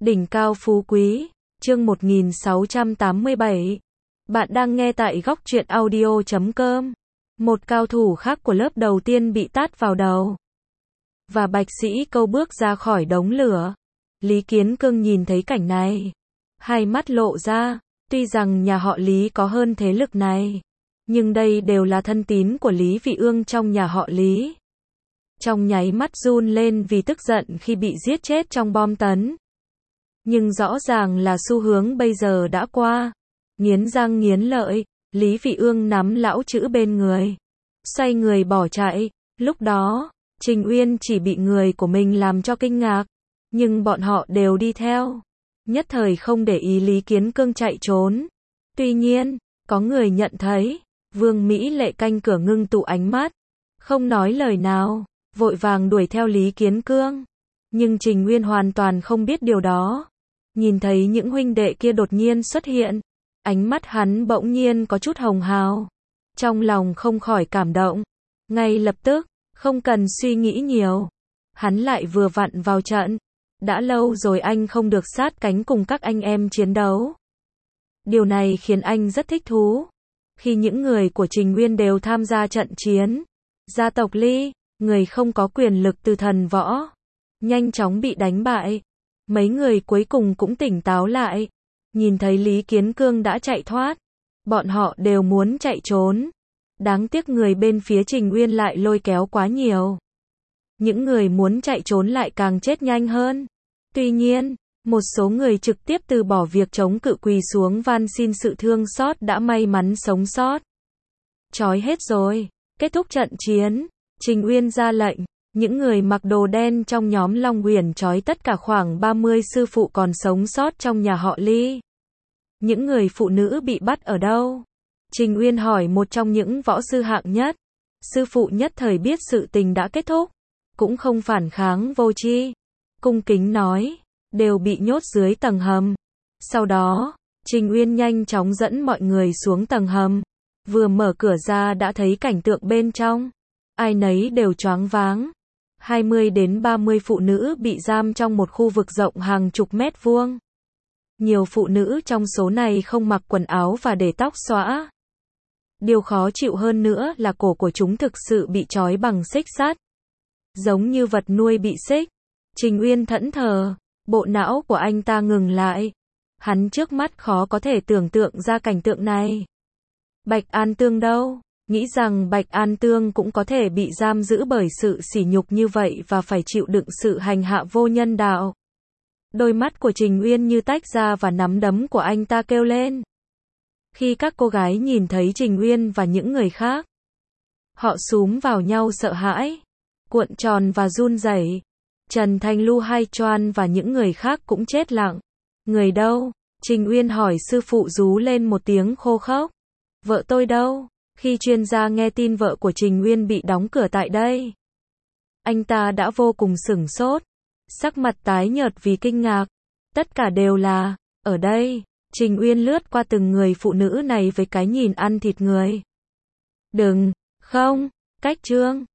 Đỉnh cao phú quý, chương 1687. Bạn đang nghe tại góc truyện audio.com. Một cao thủ khác của lớp đầu tiên bị tát vào đầu. Và Bạch Sĩ Câu bước ra khỏi đống lửa. Lý Kiến Cương nhìn thấy cảnh này. Hai mắt lộ ra, tuy rằng nhà họ Lý có hơn thế lực này. Nhưng đây đều là thân tín của Lý Vị Ương trong nhà họ Lý. Trong nháy mắt run lên vì tức giận khi bị giết chết trong bom tấn. Nhưng rõ ràng là xu hướng bây giờ đã qua. Nghiến răng nghiến lợi, Lý Vị Ương nắm lão chữ bên người. Xoay người bỏ chạy. Lúc đó, Trình Uyên chỉ bị người của mình làm cho kinh ngạc. Nhưng bọn họ đều đi theo. Nhất thời không để ý Lý Kiến Cương chạy trốn. Tuy nhiên, có người nhận thấy, Vương Mỹ Lệ canh cửa ngưng tụ ánh mắt. Không nói lời nào, vội vàng đuổi theo Lý Kiến Cương. Nhưng Trình Uyên hoàn toàn không biết điều đó. Nhìn thấy những huynh đệ kia đột nhiên xuất hiện, ánh mắt hắn bỗng nhiên có chút hồng hào. Trong lòng không khỏi cảm động. Ngay lập tức, không cần suy nghĩ nhiều. Hắn lại vừa vặn vào trận. Đã lâu rồi anh không được sát cánh cùng các anh em chiến đấu. Điều này khiến anh rất thích thú. Khi những người của Trình Uyên đều tham gia trận chiến, gia tộc Lý, người không có quyền lực từ thần võ, nhanh chóng bị đánh bại. Mấy người cuối cùng cũng tỉnh táo lại. Nhìn thấy Lý Kiến Cương đã chạy thoát, bọn họ đều muốn chạy trốn. Đáng tiếc người bên phía Trình Uyên lại lôi kéo quá nhiều. Những người muốn chạy trốn lại càng chết nhanh hơn. Tuy nhiên, một số người trực tiếp từ bỏ việc chống cự quỳ xuống van xin sự thương xót đã may mắn sống sót. Trói hết rồi, kết thúc trận chiến, Trình Uyên ra lệnh. Những người mặc đồ đen trong nhóm Long Uyển trói tất cả khoảng 30 sư phụ còn sống sót trong nhà họ Lý. Những người phụ nữ bị bắt ở đâu? Trình Uyên hỏi một trong những võ sư hạng nhất. Sư phụ nhất thời biết sự tình đã kết thúc, cũng không phản kháng vô tri. Cung kính nói, đều bị nhốt dưới tầng hầm. Sau đó, Trình Uyên nhanh chóng dẫn mọi người xuống tầng hầm. Vừa mở cửa ra đã thấy cảnh tượng bên trong. Ai nấy đều choáng váng. 20 đến 30 phụ nữ bị giam trong một khu vực rộng hàng chục mét vuông. Nhiều phụ nữ trong số này không mặc quần áo và để tóc xõa. Điều khó chịu hơn nữa là cổ của chúng thực sự bị trói bằng xích sắt. Giống như vật nuôi bị xích. Trình Uyên thẫn thờ, bộ não của anh ta ngừng lại. Hắn trước mắt khó có thể tưởng tượng ra cảnh tượng này. Bạch An Tương đâu? Nghĩ rằng Bạch An Tương cũng có thể bị giam giữ bởi sự sỉ nhục như vậy và phải chịu đựng sự hành hạ vô nhân đạo. Đôi mắt của Trình Uyên như tách ra và nắm đấm của anh ta kêu lên. Khi các cô gái nhìn thấy Trình Uyên và những người khác, họ xúm vào nhau sợ hãi, cuộn tròn và run rẩy. Trần Thành Lu Hai Choan và những người khác cũng chết lặng. Người đâu? Trình Uyên hỏi sư phụ rú lên một tiếng khô khốc. Vợ tôi đâu? Khi chuyên gia nghe tin vợ của Trình Uyên bị đóng cửa tại đây, anh ta đã vô cùng sửng sốt, sắc mặt tái nhợt vì kinh ngạc. Tất cả đều là, ở đây. Trình Uyên lướt qua từng người phụ nữ này với cái nhìn ăn thịt người. Đừng, không, cách trương,